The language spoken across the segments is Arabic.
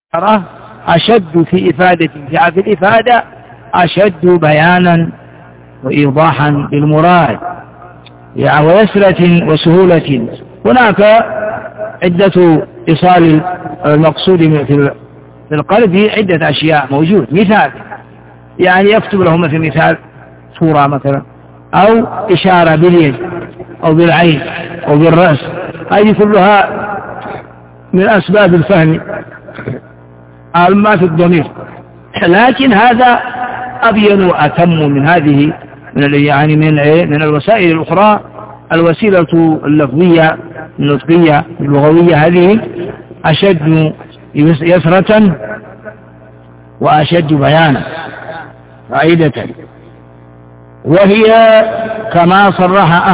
أشد في إفادة في الإفادة أشد بيانا وإيضاحا للمراد ويسرة وسهولة. هناك عدة إيصال المقصود في القلب عدة أشياء موجود. مثال يعني يكتب لهم في مثال صورة مثلا أو إشارة باليد أو بالعين أو بالرأس، هذه كلها من أسباب الفهم ما في الضمير، لكن هذا أبين وأتم من هذه من الوسائل الأخرى. الوسيلة اللفظية النطقية اللغوية هذه أشد يسرة وأشد بيانا فائدة، وهي كما صرح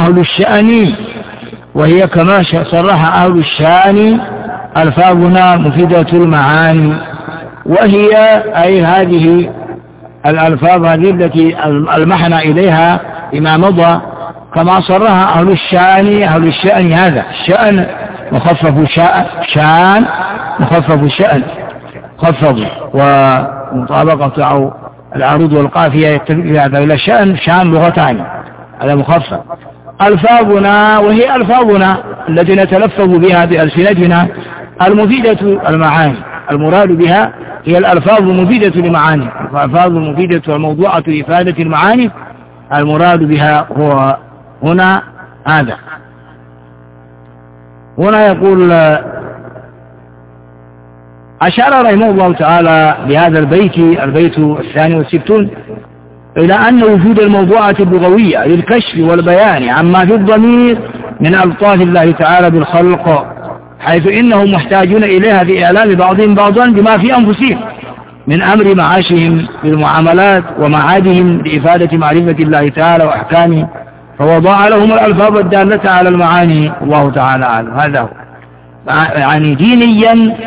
أهل الشأن ألفاظنا مفيدة المعاني، وهي أي هذه الألفاظ هذه التي المحنا إليها بما مضى كما صرها أهل الشأن هذا الشأن مخفف شأن مخفف شأن خفض ومطابقة أو العروض والقافية يتفق هذا إلى شأن لغتان هذا مخفف. ألفاظنا وهي ألفاظنا التي نتلفظ بها بألسنتنا المفيدة المعاني، المراد بها هي الألفاظ المفيدة لمعاني، الألفاظ المفيدة والموضوعة لإفادة المعاني المراد بها هو هنا هذا. هنا يقول أشار رحمه الله تعالى بهذا البيت 62 إلى أن وجود الموضوعة اللغوية للكشف والبيان عما في الضمير من ألطاف الله تعالى بالخلق، حيث إنهم محتاجون إليها في إعلام بعضهم بعضا بما في أنفسهم من أمر معاشهم بالمعاملات ومعادهم لإفادة معرفة الله تعالى وأحكامه، فوضع لهم الألفاظ الدالة على المعاني. الله تعالى أعلم. هذا هو يعني دينيا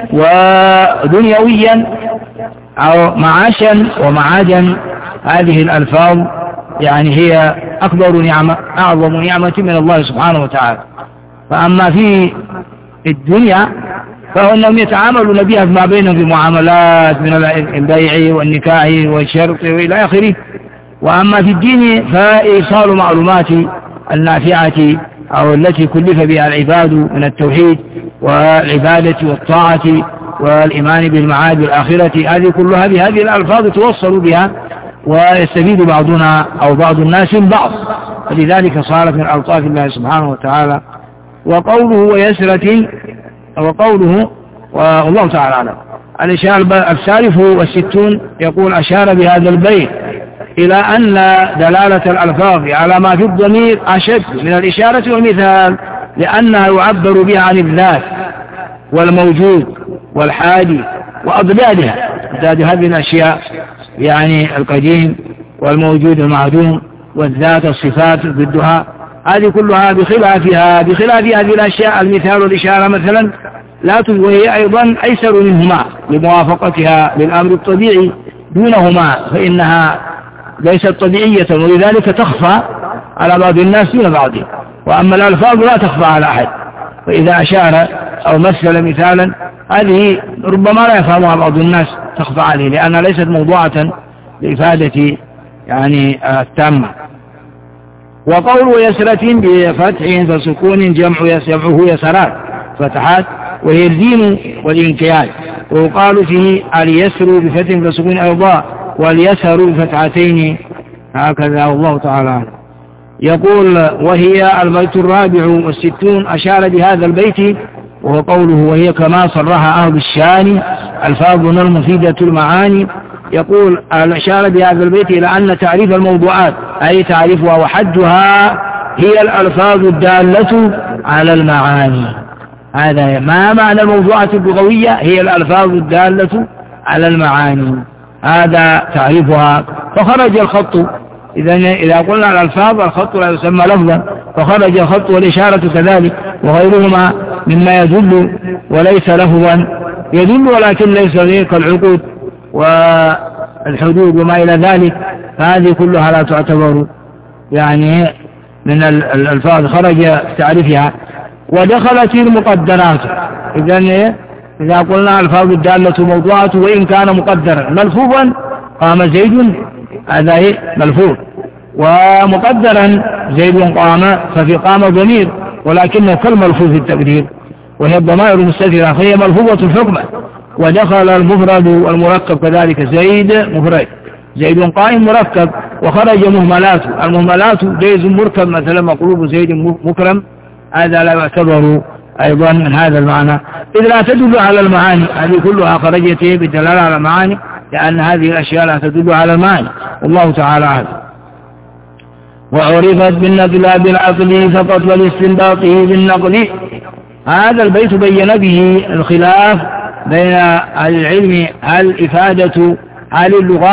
ودنيويا أو معاشا ومعادا. هذه الألفاظ يعني هي أكبر نعمة أعظم نعمة من الله سبحانه وتعالى. فأما في الدنيا فإنهم يتعاملون بها ما بينهم في معاملات من البيع والنكاح والشرط وإلى آخره. وأما في الدين فإيصال معلومات النافعة أو التي كلف بها العباد من التوحيد والعبادة والطاعة والإيمان بالمعاد والآخرة، هذه كلها بهذه الألفاظ توصل بها ويستفيد بعضنا أو بعض الناس من بعض، فلذلك صارت من ألطاف الله سبحانه وتعالى. وقوله ويسرة وقوله والله تعالى أعلم. الثالث والستون يقول أشار بهذا البيت إلى أن دلالة الألفاظ على ما في الضمير أشد من الإشارة والمثال، لأنها يعبر بها عن الذات والموجود والحادي وأضدادها، أضداد هذه الأشياء يعني القديم والموجود المعدوم والذات الصفات ضدها، هذه كلها بخلاف هذه الأشياء المثال والإشارة مثلا لا وهي أيضا أيسر منهما لموافقتها للأمر الطبيعي دونهما، فإنها ليست طبيعية ولذلك تخفى على بعض الناس دون بعضهم. وأما الألفاظ لا تخفى على أحد، فإذا أشار أو مثل مثالا هذه ربما لا يفهمها بعض الناس تخفى عليه لأنها ليست موضوعة لإفادة يعني التامة. وقول يسرة بفتح فسكون جمعه يسرات فتحات وهي الدين والإنكيال، ويقال فيه اليسر بفتح فسكون أيضا واليسر بفتحتين هكذا. والله تعالى يقول وهي البيت 64 أشار بهذا البيت وهو قوله وهي كما صرها أهل الشأن ألفاظنا المفيدة المعاني. يقول أشار بهذا البيت إلى أن تعريف الموضوعات أي تعريفها وحدها هي الألفاظ الدالة على المعاني. هذا ما معنى الموضوعات اللغوية؟ هي الألفاظ الدالة على المعاني، هذا تعريفها. فخرج الخط، إذا قلنا الألفاظ الخط لا يسمى لفظا، فخرج الخط والإشارة كذلك وغيرهما مما يدل وليس لفظا، يدل ولكن ليس غير كالعقود والحدود وما إلى ذلك، فهذه كلها لا تعتبر يعني من الألفاظ خرج تعريفها. ودخلت المقدرات، إذن إذا قلنا الفاظ الدالة موضوعة وإن كان مقدرا ملفوظا قام زيد هذا ملفوظ، ومقدرا زيد قام ففي قام ضمير ولكنه كالملفوظ التقدير، وهي الضمائر المستترة فهي ملفوظة حكما. ودخل المفرد والمركب كذلك، زيد مفرد، زيد قائم مركب، وخرج مهملات، المهملات جيز مركب مثلا مقلوب زيد مكرم، هذا لا يعتبر أيضا من هذا المعنى، إذ لا تدل على المعاني، هذه كلها خرجت بالدلالة على المعاني، لأن هذه الأشياء لا تدل على المعاني، والله تعالى أعلم. وعرفت بالنقل بالعقل فقط والاستنباط بالنقل. هذا البيت بين به الخلاف بين أهل العلم، هل إفادة هل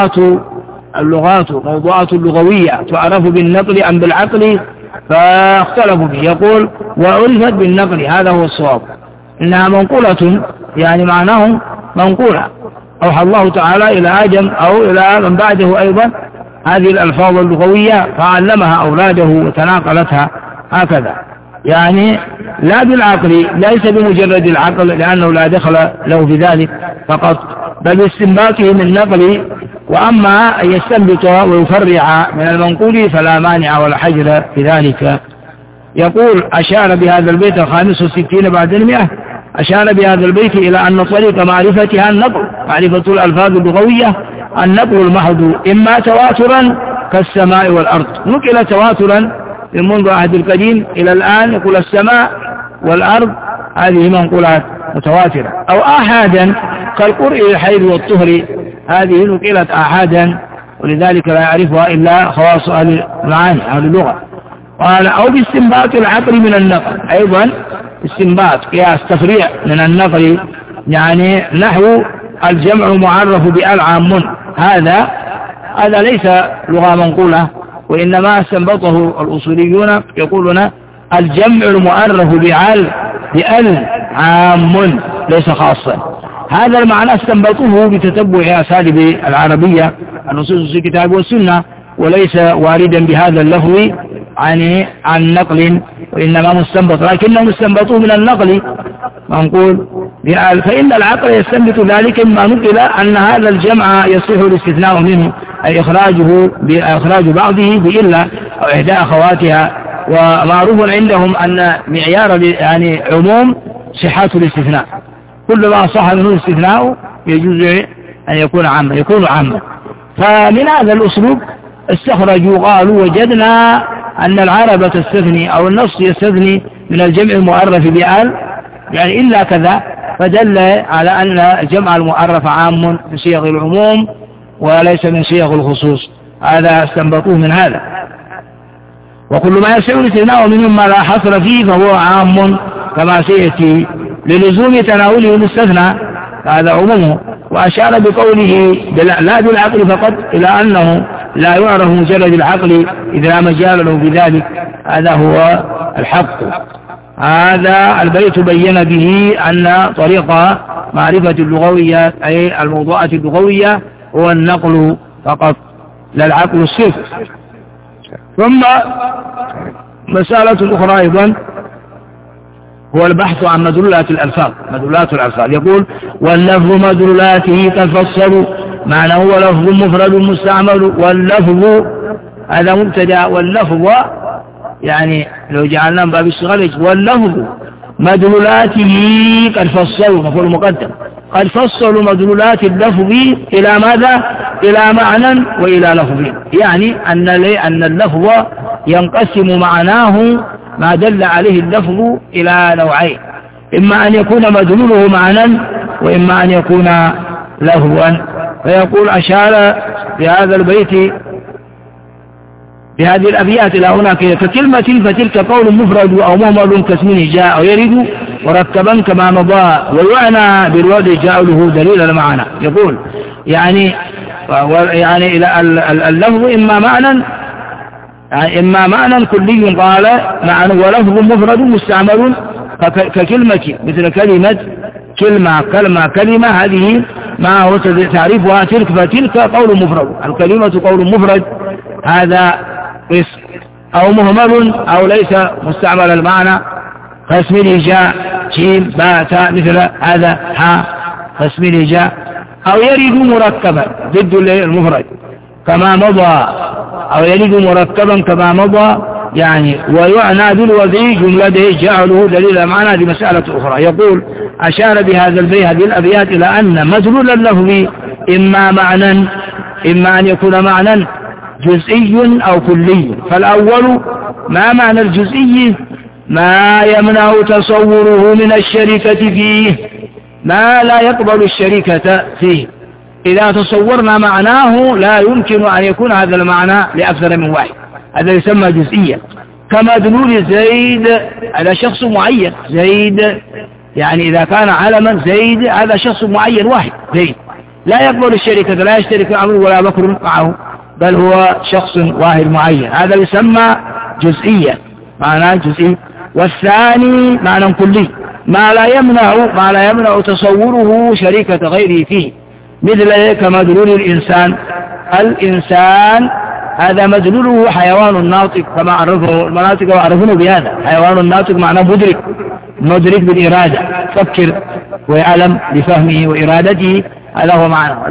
اللغات موضوعات اللغوية تعرف بالنقل أم بالعقل، فاختلفوا فيه. يقول وعرفت بالنقل، هذا هو الصواب، إنها منقولة، يعني معناه منقولة، أوحى الله تعالى إلى آدم أو إلى من بعده أيضا هذه الألفاظ اللغوية فعلمها أولاده وتناقلتها هكذا، يعني لا بالعقل، ليس بمجرد العقل لأنه لا دخل له في ذلك فقط، بل باستنباطه من النقل. وأما أن يستنبط ويفرع من المنقول فلا مانع ولا حجر في ذلك. يقول أشار بهذا البيت 65 بعد 100، أشار بهذا البيت إلى أن طريق معرفتها النقل، معرفة الألفاظ اللغوية النقل المحض، إما تواترا كالسماء والأرض، نقل تواترا منذ عهد القديم إلى الآن، يقول السماء والأرض هذه منقولات متواترة، أو آحادا كالقرء الحيض والطهر، هذه نقلت آحادا ولذلك لا يعرفها إلا خواص أهل المعاني أهل اللغة. قال أو باستنباط العقل من النقل، أيضا استنباط قياس تفريع من النقل، يعني نحو الجمع معرف بأل عام، هذا ليس لغة منقولة، وإنما استنبطه الأصوليون يقولون الجمع المعرف بأل عام ليس خاصا. هذا المعنى استنبطوه بتتبع أساليب العربية النصوص في الكتاب والسنة، وليس واردا بهذا اللفظ عن نقل، وإنما مستنبط، لكنه مستنبطوه من النقل منقول بأل، فإن العقل يستنبط ذلك مما نقل أن هذا الجمع يصح الاستثناء منه، أي إخراج بعضه بإلا أو إحدى أخواتها. ومعروف عندهم أن معيار يعني عموم صحة الاستثناء، كل ما صح منه الاستثناء يجوز أن يكون عاما. فمن هذا الأسلوب استخرجوا قالوا وجدنا أن العرب تستثني أو النص يستثني من الجمع المعرف بآل يعني إلا كذا، فدل على أن الجمع المعرف عام من صيغ العموم وليس من صيغ الخصوص، هذا استنبطوه من هذا. وكل ما يسع الاستثناء منه ما لا حصر فيه فهو عام كما سيأتي للزوم تناوله المستثنى، هذا عمومه. وأشار بقوله لا بالعقل فقط إلى أنه لا يعرف مجرد العقل إذا لا مجال له بذلك، هذا هو الحق. هذا البيت بين به أن طريق معرفة اللغوية أي الموضوعات اللغوية هو النقل فقط لا العقل الصرف. ثم مسألة أخرى أيضا هو البحث عن مدلولات الألفاظ، مدلولات الألفاظ. يقول واللفظ مدلولاته تفصل، معنى هو لفظ مفرد مستعمل، واللفظ هذا مبتدا، واللفظ يعني لو جعلنا باب الصغر واللفظ مدلولاته قد فصلوا، مفعول مقدم، قد فصلوا مدلولات اللفظ إلى ماذا؟ إلى معنى وإلى لفظ، يعني أن اللفظ ينقسم معناه ما دل عليه اللفظ إلى نوعين، إما أن يكون مدلوله معنى وإما أن يكون لفظا. فيقول أشار بهذا البيت بهذه الأبيات إلى هناك ككلمة فتلك قول مفرد أو مهمل كاسمه جاء ويرد مركبا كما مضى، ويعنى بالوضع جعله دليل المعنى. يقول يعني إلى اللفظ إما معنى كلي قال معنى ولفظ مفرد مستعمل ككلمة، مثل كلمة هذه ما هو تعريفها تلك، فتلك قول مفرد، الكلمة قول مفرد هذا اسم، أو مهمل أو ليس مستعمل المعنى كاسمه جاء جيم باء تاء مثل هذا ها فاسم جاء، أو يرد مركبا ضد المفرد كما مضى، أو يرد مركبا كما مضى يعني. ويعنى بالوضع جملته جعله دليل معنى لمسألة أخرى. يقول أشار بهذا البيت هذه الأبيات إلى أن مدلول اللفظ إما أن يكون معنى جزئي أو كلي. فالأول ما معنى الجزئي؟ ما يمنع تصوره من الشركة فيه، ما لا يقبل الشركة فيه. إذا تصورنا معناه لا يمكن أن يكون هذا المعنى لأكثر من واحد، هذا يسمى جزئيا. كمدلول زيد على شخص معين، زيد يعني إذا كان علما زيد هذا شخص معين واحد زيد، لا يقبل الشركة، لا يشترك عمرو ولا بكر معه، بل هو شخص واحد معين، هذا يسمى جزئيا، معنى جزئي. والثاني معنى كلي، ما لا يمنع تصوره شركة غيره فيه، مثل كمدلول الإنسان هذا مدلوله حيوان ناطق كما عرفه المناطق وعرفونه بهذا. حيوان ناطق معناه مدرك بالإرادة، فكر ويعلم بفهمه وإرادته، هذا هو معنى.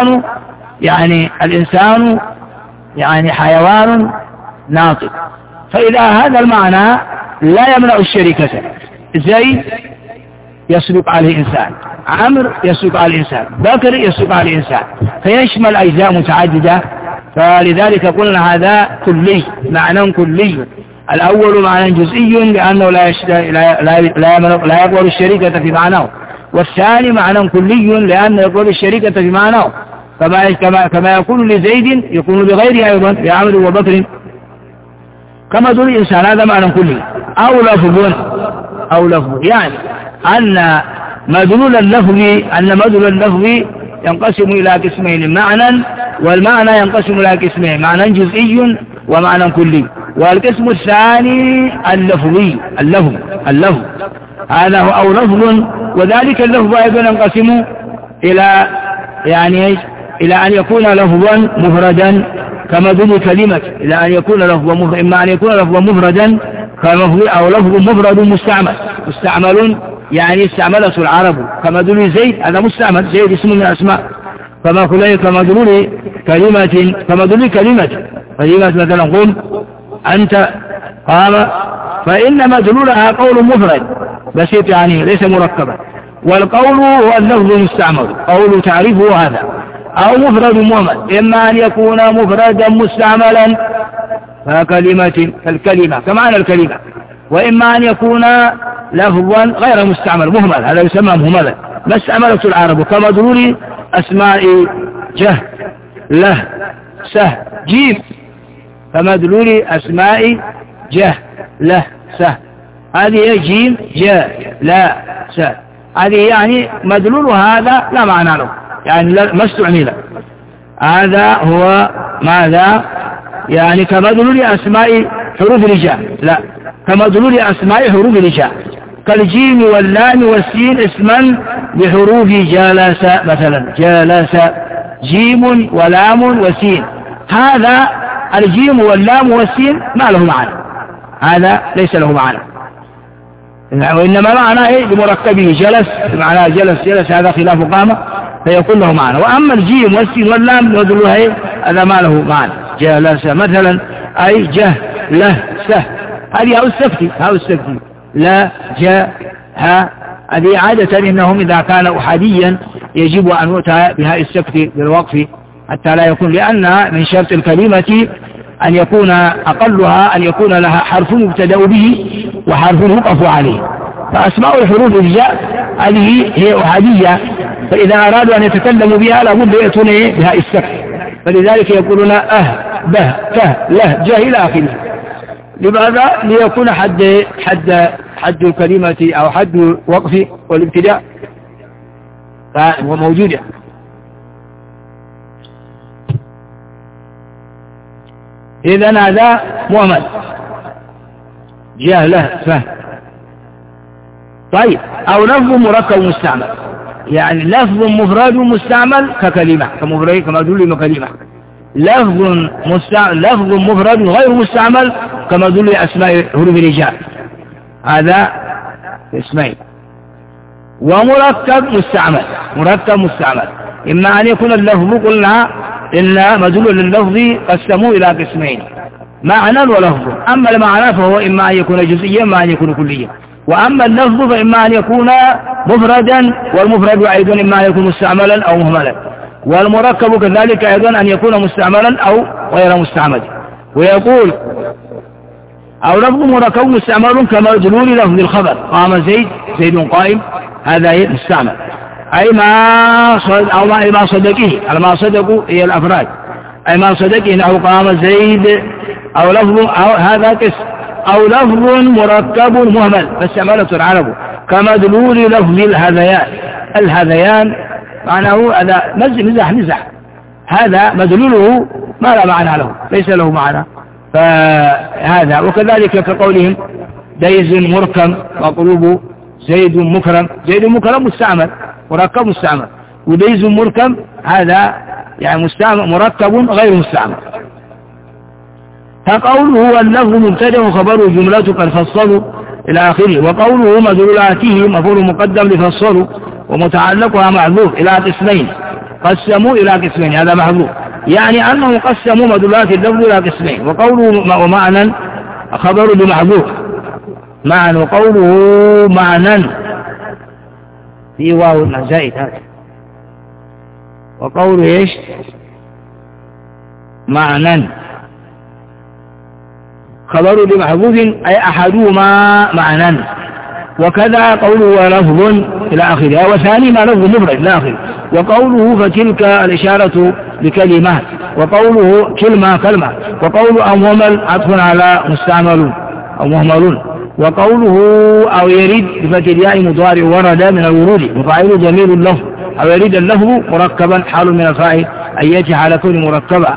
الإنسان يعني حيوان ناطق. فإذا هذا المعنى لا يمنع الشركة، زيد يسبق عليه إنسان، عمرو يسبق عليه إنسان، بكر يسبق عليه إنسان، فيشمل أجزاء متعددة. فلذلك قلنا هذا كلي، معنى كلي. الأول معنى جزئي لأنه لا يقبل الشركة في معناه، والثاني معنى كلي لأنه يقبل الشركة في معناه، كما يكون لزيد يكون لغيره أيضا لعمرو وبكر. كما دون الإنسان هذا معنى كلي. أو لفظ يعني أن مدلول اللفظ ينقسم إلى قسمين، معنى، والمعنى ينقسم إلى قسمين، معنى جزئي ومعنى كلي. والقسم الثاني اللفظ هذا هو أو لفظ. وذلك اللفظ أيضا ينقسم إلى أن يكون لفظا مفردا كمدلول كلمة، إلى أن يكون لفظا مفردا، إما أن يكون لفظا مفردا أو لفظ مفرد مستعمل يعني استعملته العرب كمدلول زيد، هذا مستعمل، زيد اسم من الأسماء. كمدلول كلمة مثلا قم، أنت، قام، فإن مدلولها قول مفرد بسيط يعني ليس مركبا. والقول هو اللفظ المستعمل، قول تعريفه هذا، أو مفرد مهمل، إما أن يكون مفردا مستعملا كالكلمة كمعنى الكلمة، وإما أن يكون لفظا غير مستعمل مهمل، هذا يسمى مهملا، ما استعملته العرب كمدلول أسماء جه، له، سه، جيم، كمدلول أسماء جه، له، سه، هذه جيم، جاء، لا، سه، هذه يعني مدلول هذا لا معنى له، يعني ما استعمل. هذا هو ماذا؟ يعني كمدلول أسماء حروف الرجال، لا، كمدلول أسماء حروف الرجال كالجيم واللام والسين اسما بحروف جلس، مثلا جلس جيم ولام وسين، هذا الجيم واللام والسين ما له معنى، هذا ليس له معنى، وإنما معنى بمركبه جلس، معنى جلس هذا خلاف قامة فيكون له معنى. وأما الجيم والسين واللام ودلوها هذا ما له معنى. جلس مثلا أي جه، له، سه، هذه هاو السكتي، لا، جاء، ها، هذه عادة إنهم إذا كان أحاديا يجب أن يؤتى بهاء السكت بالوقف حتى لا يكون، لأن من شرط الكلمة أن يكون أقلها أن يكون لها حرف يبتدأ به وحرف يوقف عليه. فأسماء الحروف الجاء هذه هي أحادية، فإذا أرادوا أن يتكلموا بها لابد يأتون بهاء السكت، فلذلك يقولون به، ته، له، جه إلى آخره. لماذا؟ ليكون حد الكلمة أو حد الوقف والابتداء موجودة. إذن هذا مؤمن جه، له، فه. طيب، أو لفظ مركب مستعمل، يعني لفظ مفرد مستعمل ككلمة، كما دل كلمة. لفظ مفرد غير مستعمل كما دل أسماء حروف الرجال، هذا اسمين. ومركب مستعمل. مركب مستعمل إما أن يكون اللفظ، قلنا إن مدلول اللفظ قسموه إلى قسمين، معنى ولفظ. أما المعنى فهو إما أن يكون جزئيا وإما أن يكون كليا، وأما اللفظ فإما أن يكون مفردا، والمفرد أيضا إما أن يكون مستعملا أو مهملا، والمركب كذلك أيضا أن يكون مستعملا أو غير مستعمل. ويقول أو لفظ مركب مستعمل كمدلول لفظ الخبر، قام زيد، زيد قائم، هذا مستعمل، أي ما صدقه، ما صدقوا هي الأفراد، أي ما صدقه نحو قام زيد، أو لفظ أو هذا قسم، أو لفظ مركب مهمل فاستعملته العرب كمدلول لفظ الهذيان. الهذيان معناه هذا مزح، هذا مدلوله ما لا معنى له، ليس له معنى، فهذا. وكذلك كقولهم ديز مركم وقلوب زيد مكرم، زيد مكرم مستعمل، مركب مستعمل، وديز مركم هذا يعني مستعمل مركب غير مستعمل. فقوله اللفظ مبتدأ وخبره جملة قد فصلوا إلى آخره، وقوله مدلولاته مفعول مقدم لفصلوا ومتعلقها محذوف إلى قسمين، قسموا إلى قسمين، هذا محذوف، يعني أنهم قسموا مدلولات اللفظ إلى قسمين. وقوله ومعنى خبر بمحذوف معنى، وقوله معنى في واو زائد هذا، وقوله ايش معنى خبر بمحذوف أي أحدهما معنى. وكذا قوله ولفظ إلى آخره، وثاني ما لفظ مفرد إلى آخره. وقوله فتلك الإشارة بكلمة، وقوله كلمة، وقوله أو مهمل عطف على مستعمل أو مهملون. وقوله أو يريد بفتح الياء مضارع ورد من الورود، وفاعل ضمير اللفظ، أو يريد اللفظ مركبا حال من الفاعل أن يجعل كون مركبا.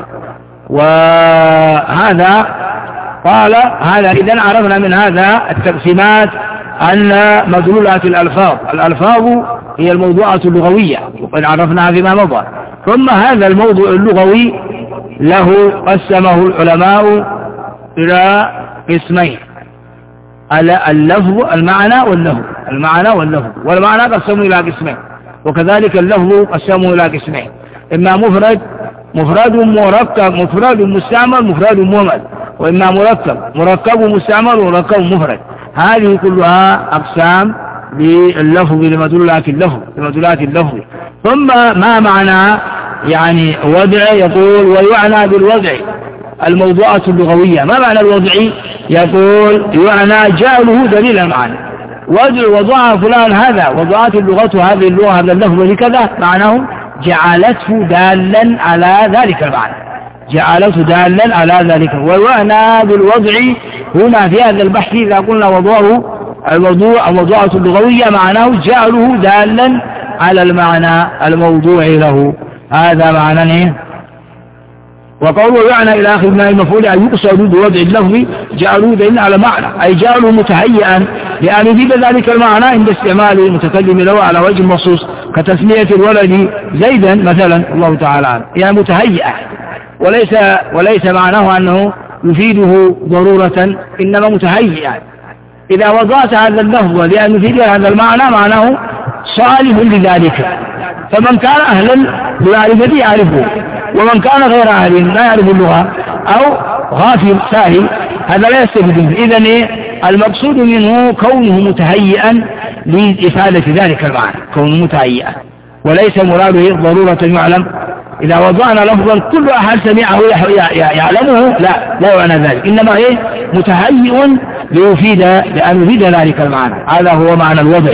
وهذا قال هذا إذن عرفنا من هذا التقسيمات أن مدلولات الألفاظ هي الموضوعات اللغوية، وقد عرفناها فيما مضى. ثم هذا الموضوع اللغوي له قسمه العلماء إلى قسمين، اللفظ المعنى واللفظ، المعنى واللفظ، والمعنى قسمه إلى قسمين، وكذلك اللفظ قسمه إلى قسمين، إما مفرد مركب، مفرد مستعمل، مفرد مهمل، وإما مركب مستعمل ومركب مفرد. هذه كلها أقسام لللفظ لمدلولات اللفظ. ثم ما معنى يعني وضع؟ يقول ويعنى بالوضع الموضوعات اللغوية. ما معنى الوضع؟ يقول يعنى جعله دليل المعنى، وضع فلان هذا، وضعت اللغة هذه اللغة هذا اللفظ لكذا، معناه جعلته دالا على ذلك المعنى، جعلته دالا على ذلك. ويعنى بالوضع هنا في هذا البحث إذا قلنا الموضوعة اللغوية معناه جعله دالا على المعنى الموضوع له، هذا معنى. وقوله يعنى إلى آخر من المفعول أن يقصد بوضع اللفظ جعلوه دليلا على معنى، أي جعلوه متهيئا لأن يفيد ذلك المعنى عند استعمال المتكلم له على وجه مخصوص، كتسمية الولد زيدا مثلا، الله تعالى عنه، يعني متهيئة، وليس معناه أنه يفيده ضرورة، إنما متهيئا. إذا وضعت هذا اللفظ لأن يفيد هذا المعنى معناه صالح لذلك، فمن كان أهلا لمعرفته يعرفه، ومن كان غير أهل لا يعرف اللغة أو غافل ساهل هذا لا يستفيد منه. إذن المقصود منه كونه متهيئا لإفادة ذلك المعنى، كونه متهيئا، وليس مراده ضرورة يعلم. إذا وضعنا لفظا كل أحد سمعه يعلمه لا يعنى ذلك، إنما متهيئ لأن يفيد ذلك المعنى، هذا هو معنى الوضع.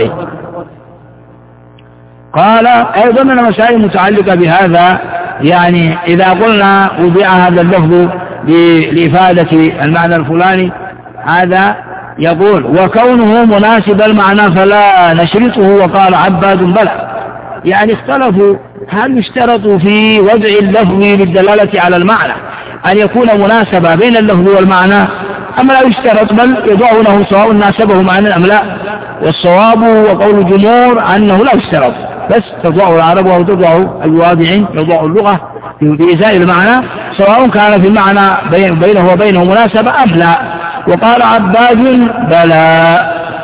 قال أيضا من المسائل المتعلقة بهذا، يعني إذا قلنا وضع هذا اللفظ لإفادة المعنى الفلاني، هذا يقول وكونه مناسب المعنى فلا نشرطه. وقال عباد بلى، يعني اختلفوا هل يشترط في وضع اللفظ للدلالة على المعنى أن يكون مناسبة بين اللفظ والمعنى، أما لا يشترط بل يضعونه سواء ناسبه معنى أم لا. والصواب وقول الجمهور أنه لا يشترط، بس تضع العرب أو تضع الواضعين يضع اللغة بإزاء المعنى سواء كان في المعنى بينه وبينه مناسبة أم لا. وقال عباد بلى،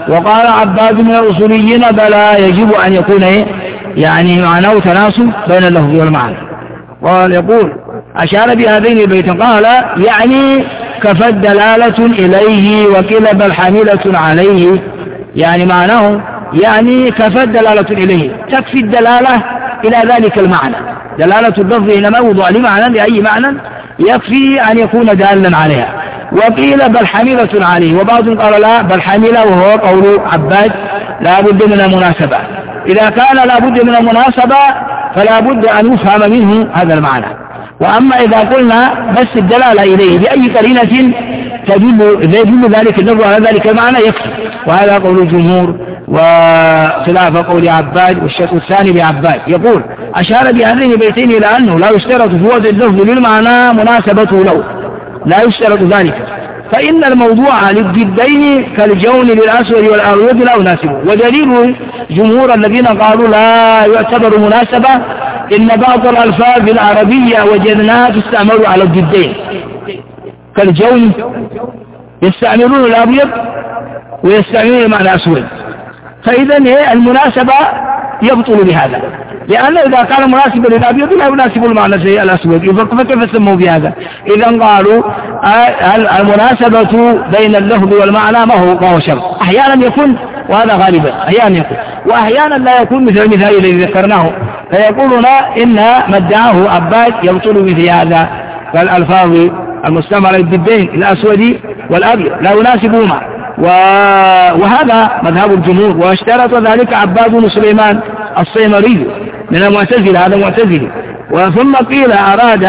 وقال عباد من الأصوليين بلى يجب أن يكون يعني معناه تناسب بين اللفظ والمعنى. قال يقول أشار بهذين البيتين قال يعني كفت دلالة إليه وقيل بل حاملة عليه، يعني معناه يعني كفت دلالة إليه، تكفي الدلالة إلى ذلك المعنى. دلالة اللفظ إنما وضع لمعنى لأي معنى يكفي أن يكون دالا عليها. وقيل بل حاملة عليه، وبعض قال لا بل حاملة، وهو قول عباد لا بد من المناسبة. إذا كان لا بد من المناسبة فلا بد أن يفهم منه هذا المعنى. وأما إذا قلنا بس الدلالة إليه بأي قرينة تدل ذلك اللفظ على ذلك المعنى يكفي. وهذا قول الجمهور وخلاف قول عباد والشك الثاني بعباد. يقول أشار بهذين البيتين إلى أنه لا يشترط في وضع اللفظ للمعنى مناسبته له، لا يشترط ذلك، فإن الموضوع للضدين كالجون للأسود والأبيض لا يناسبه. ودليل جمهور الذين قالوا لا يعتبر مناسبة إن بعض الألفاظ العربية وجدناها تستعمل على الضدين، كالجون يستعملون الأبيض ويستعملون المعنى الأسود، فإذا المناسبة يبطل بهذا، لأن إذا كان مناسبا للأبيض لا يناسب المعنى الأسود، فكيف سموا بهذا؟ إذا قالوا المناسبة بين اللفظ والمعنى ما هو شرط، أحيانا يكون وهذا غالبا أحيانا يكون، وأحيانا لا يكون مثل المثال الذي ذكرناه. فيقولون إن ما ادعاه عباد يبطل مثل هذا، فالألفاظ المستعملة للضدين الأسود والأبيض لا يناسبهما، وهذا مذهب الجمهور. واشترط ذلك عباد بن سليمان الصيمري من المعتزلة، هذا معتزلي. ثم قيل أراد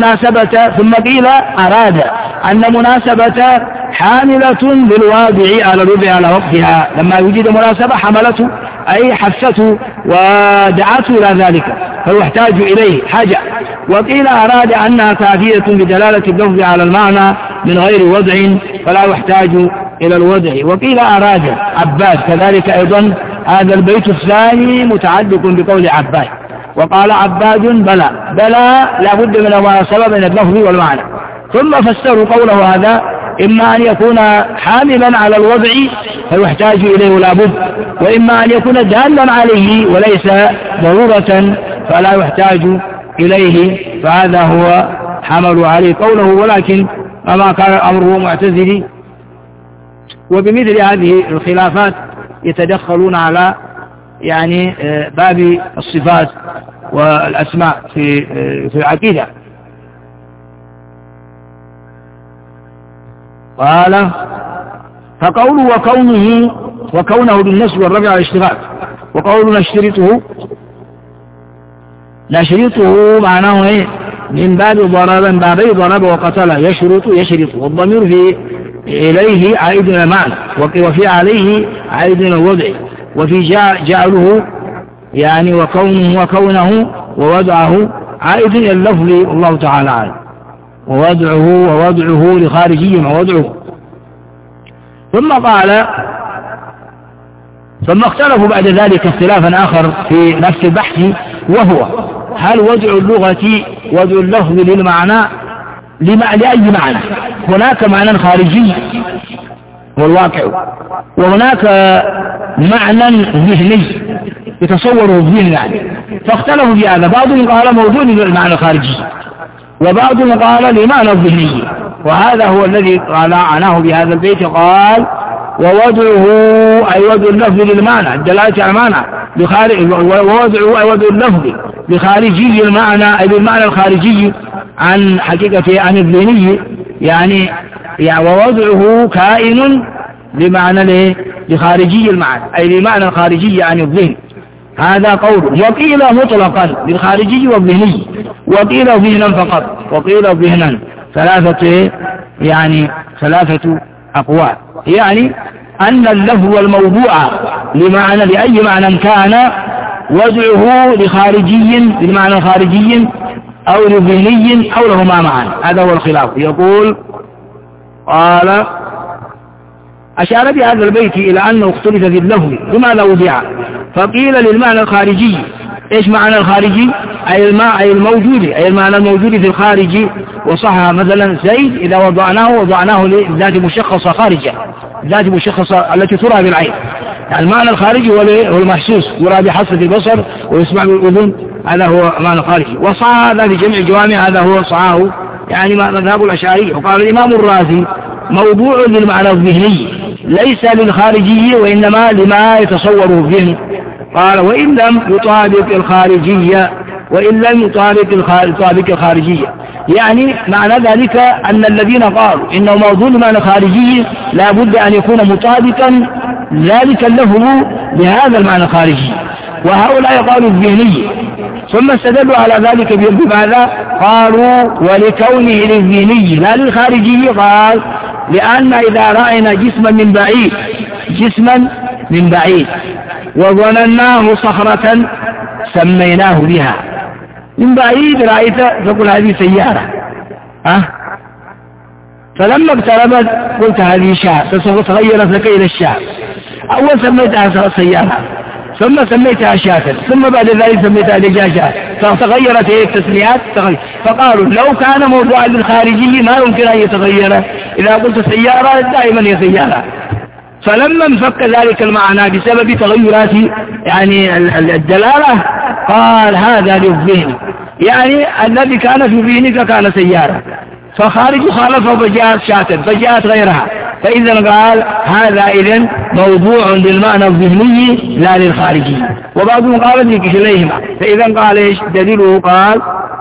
أن مناسبة حاملة للواضع على الوضع على وقتها، لما يوجد مناسبة حملته أي حفته ودعته إلى ذلك فهو يحتاج إليه حاجة. وقيل أراد أنها كافية بدلالة اللفظ على المعنى من غير وضع فلا يحتاج إلى الوضع. وقيل أراد عباد كذلك أيضا، هذا البيت الثاني متعلق بقول عباد. وقال عباد بلى لا بد من المناسبة بين اللفظ والمعنى. ثم فسروا قوله هذا إما أن يكون حاملا على الوضع فيحتاج إليه لا بد، وإما أن يكون دالا عليه وليس ضرورة فلا يحتاج إليه، فهذا هو حمل عليه قوله. ولكن ما كان أمره معتزلي. وبمثل هذه الخلافات يتدخلون على يعني باب الصفات والأسماء في العقيدة. قال فقوله وكونه بالنسب والرفع على الاشتراك، وقوله نشرطه معناه ايه؟ من باب بابي ضرب وقتل يشرط، والضمير في إليه عائد إلى المعنى، وفي عليه عائد إلى الوضع، وفي جعله يعني وكونه ووضعه عائد إلى اللفظ، الله تعالى عالم. ووضعه لخارجي ووضعه. ثم اختلفوا بعد ذلك اختلافا آخر في نفس البحث، وهو هل وضع اللغة وضع اللفظ للمعنى لأي معنى؟ هناك معنى خارجي هو الواقع، وهناك معنى ذهني يتصوره الذهن يعني، فاختلفوا في هذا. بعضهم قال موجود للمعنى الخارجي، وبعضهم قال لمعنى الذهني، وهذا هو الذي قال عناه بهذا البيت. قال ووضعه أي وضع اللفظ للمعنى الدلالة على المعنى ووضعه أي وضع اللفظ لخارجي المعنى أي بالمعنى الخارجي عن حقيقته عن الذهني، يعني ووضعه كائن لمعنى لخارجي المعنى أي لمعنى الخارجي عن الذهن، هذا قول. وقيل مطلقا للخارجي والذهني، وقيل ذهنا فقط، وقيل ذهنا، ثلاثة أقوال، يعني أن اللفظ الموضوع لمعنى لأي معنى كان وضعه لخارجي بالمعنى الخارجي أو لذهني أو لهما معا، هذا هو الخلاف. يقول قال أشار بهذا البيت إلى أنه اختلف في اللفظ لماذا وضع، فقيل للمعنى الخارجي. إيش معنى الخارجي؟ أي المعنى الموجود في الخارج. وصح مثلا زيد إذا وضعناه لذات مشخصة خارجة، ذات مشخصة التي ترى بالعين، يعني المعنى الخارجي هو المحسوس، يرى بحاسة البصر ويسمع بالأذن، هذا هو معنى خارجي. وصاع هذا في جمع الجوامع، هذا هو صعاه يعني مذهب الأشعري. وقال الإمام الرازي موضوع للمعنى الذهني ليس للخارجي وإنما لما يتصوره الذهن. قال وإن لم يطابق الخارجية، وإن لم يطابق الخارجية، يعني معنى ذلك أن الذين قالوا إنه موضوع لمعنى خارجي لا بد أن يكون مطابقا ذلك اللفظ بهذا المعنى الخارجي، وهؤلاء قالوا الذهني. ثم استدلوا على ذلك بماذا؟ قالوا ولكونه للذهني لا للخارجي. قال لأن إذا رأينا جسما من بعيد وظنناه صخرة سميناه بها. من بعيد رأيت تقول هذه سيارة، فلما اقتربت قلت هذه شاة، تغيرت لك إلى الشاة. أول سميتها سيارة، ثم سميتها شاة، ثم بعد ذلك سميتها دجاجة، فتغيرت التسميات. فقالوا لو كان موضوعا للخارجي ما يمكن أن يتغير، إذا قلت سيارة دائما هي سيارة. فلما انفك ذلك المعنى بسبب تغيرات يعني الدلالة، قال هذا للذهن، يعني الذي كان في ذهنك كان سيارة، فخارج خالفه فجاءت شاة فجاءت غيرها. فإذا قال هذا إذن موضوع للمعنى الذهني لا للخارجي. وبعضهم قال لكليهما. فإذا قال إيش دليله؟ قال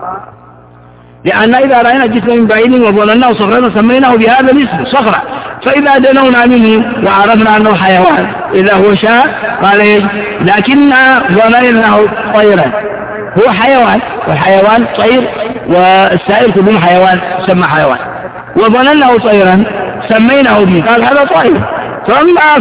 لأن إذا رأينا جسما من بعيد وظنناه صخرة سميناه بهذا الاسم صخرة، فإذا دنونا منه وعرفنا أنه حيوان إذا هو شاء قال إيش لكن ظنناه طيرا، هو حيوان، والحيوان طير، والسائر كلهم حيوان سمى حيوان، وظنناه طيرا سميناه به، قال هذا طير. ثم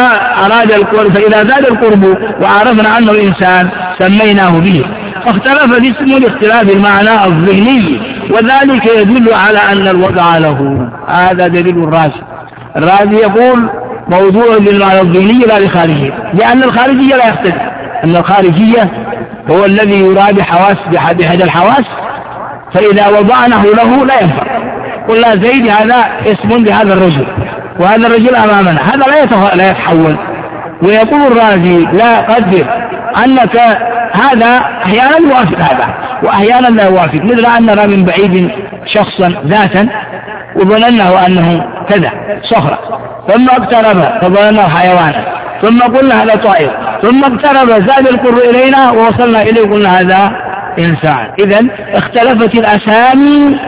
فإذا زاد القرب وعرفنا أنه الإنسان سميناه به. فاختلف الاسم لاختلاف المعنى الذهني، وذلك يدل على أن الوضع له. هذا دليل الرازي يقول موضوع للمعنى الذهني لا للخارجية، لأن الخارجية لا يختلف، أن الخارجية هو الذي يرى بحد الحواس، فإذا وضعناه له لا ينفع. قلنا زيد هذا اسم لهذا الرجل، وهذا الرجل أمامنا، هذا لا يتحول. ويقول الرازي لا قدر أنك هذا أحيانا يوافق هذا وأحيانا لا يوافق، مثل أن نرى من بعيد شخصا ذاتا وظنناه أنه كذا صخرة، ثم اقترب فظنناه حيوانا، ثم قلنا هذا طائر، ثم اقترب زاد القرب إلينا ووصلنا إليه قلنا هذا إنسان. إذن اختلفت الأسامي